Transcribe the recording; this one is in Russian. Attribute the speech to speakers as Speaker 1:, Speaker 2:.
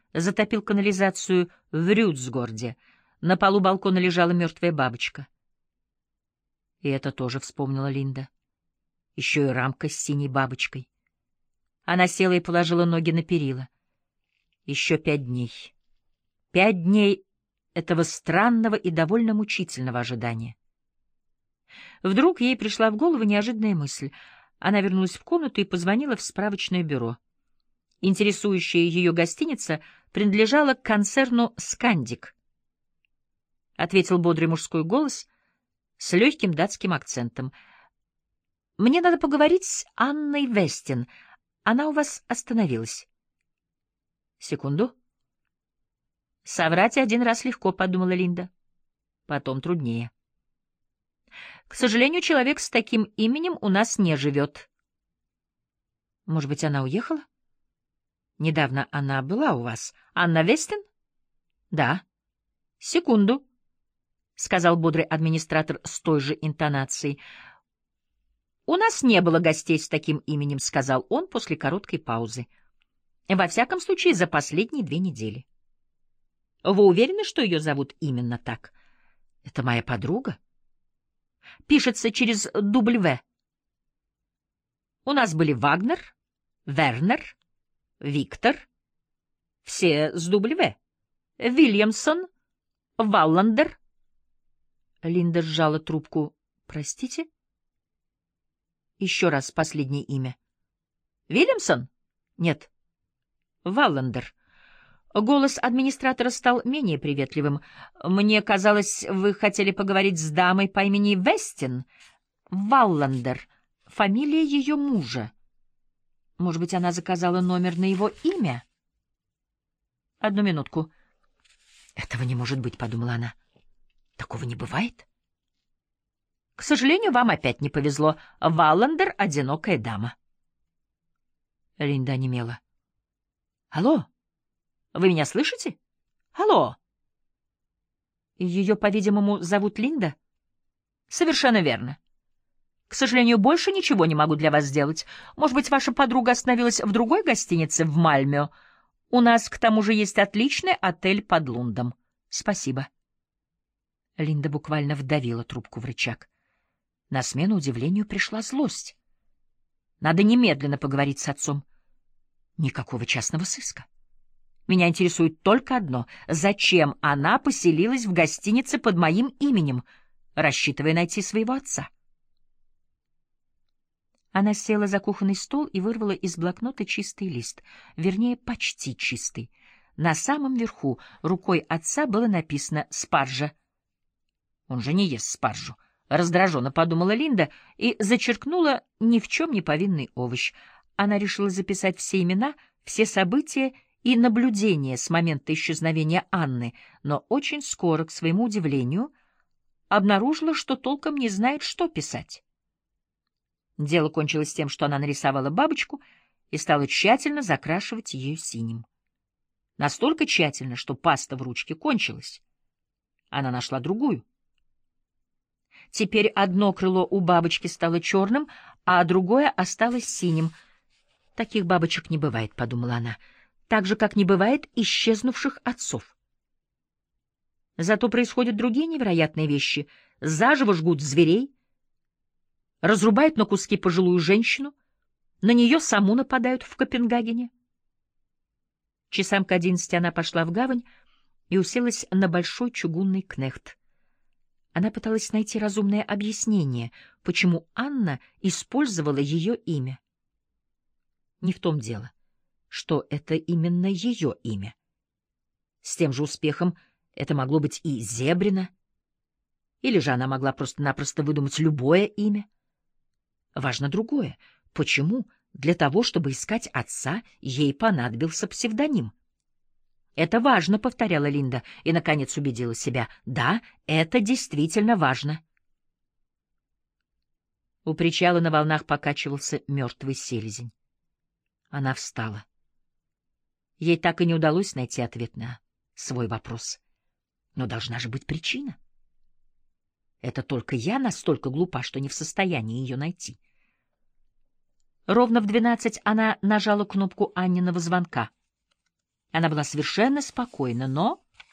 Speaker 1: затопил канализацию в Рюцгорде. На полу балкона лежала мертвая бабочка. И это тоже вспомнила Линда. Еще и рамка с синей бабочкой. Она села и положила ноги на перила. Еще 5 дней. 5 дней этого странного и довольно мучительного ожидания. Вдруг ей пришла в голову неожиданная мысль. Она вернулась в комнату и позвонила в справочное бюро. Интересующая ее гостиница принадлежала к концерну «Скандик». Ответил бодрый мужской голос с легким датским акцентом. «Мне надо поговорить с Анной Вестин. Она у вас остановилась». «Секунду». «Соврать один раз легко», — подумала Линда. «Потом труднее». «К сожалению, человек с таким именем у нас не живет». «Может быть, она уехала? Недавно она была у вас. Анна Вестин?» «Да». «Секунду», — сказал бодрый администратор с той же интонацией. «У нас не было гостей с таким именем», — сказал он после короткой паузы. «Во всяком случае, за последние 2 недели». «Вы уверены, что ее зовут именно так?» «Это моя подруга». «Пишется через W». «У нас были Вагнер, Вернер, Виктор. Все с W. Вильямсон, Валландер». Линда сжала трубку. «Простите?» «Еще раз последнее имя». «Вильямсон?» «Нет». «Валландер». Голос администратора стал менее приветливым. «Мне казалось, вы хотели поговорить с дамой по имени Вестин. Валландер. Фамилия ее мужа. Может быть, она заказала номер на его имя?» «Одну минутку». «Этого не может быть», — подумала она. «Такого не бывает?» «К сожалению, вам опять не повезло. Валландер — одинокая дама». Линда онемела. «Алло? Вы меня слышите? Алло!» «Ее, по-видимому, зовут Линда?» «Совершенно верно. К сожалению, больше ничего не могу для вас сделать. Может быть, ваша подруга остановилась в другой гостинице в Мальмё? У нас, к тому же, есть отличный отель под Лундом. Спасибо». Линда буквально вдавила трубку в рычаг. На смену удивлению пришла злость. Надо немедленно поговорить с отцом. Никакого частного сыска. Меня интересует только одно. Зачем она поселилась в гостинице под моим именем, рассчитывая найти своего отца? Она села за кухонный стол и вырвала из блокнота чистый лист. Вернее, почти чистый. На самом верху рукой отца было написано «Спаржа». Он же не ест спаржу. Раздраженно подумала Линда и зачеркнула ни в чем не повинный овощ. Она решила записать все имена, все события и наблюдения с момента исчезновения Анны, но очень скоро, к своему удивлению, обнаружила, что толком не знает, что писать. Дело кончилось тем, что она нарисовала бабочку и стала тщательно закрашивать ее синим. Настолько тщательно, что паста в ручке кончилась. Она нашла другую. Теперь одно крыло у бабочки стало черным, а другое осталось синим. «Таких бабочек не бывает», — подумала она, так же, как не бывает исчезнувших отцов. Зато происходят другие невероятные вещи. Заживо жгут зверей, разрубают на куски пожилую женщину, на нее саму нападают в Копенгагене. Часам к 11 она пошла в гавань и уселась на большой чугунный кнехт. Она пыталась найти разумное объяснение, почему Анна использовала ее имя. Не в том дело, что это именно ее имя. С тем же успехом это могло быть и Зебрина, или же она могла просто-напросто выдумать любое имя. Важно другое. Почему для того, чтобы искать отца, ей понадобился псевдоним? «Это важно», — повторяла Линда, и, наконец, убедила себя. «Да, это действительно важно». У причала на волнах покачивался мертвый селезень. Она встала. Ей так и не удалось найти ответ на свой вопрос. Но должна же быть причина. Это только я настолько глупа, что не в состоянии ее найти. Ровно в 12 она нажала кнопку Анниного звонка. Она была совершенно спокойна, но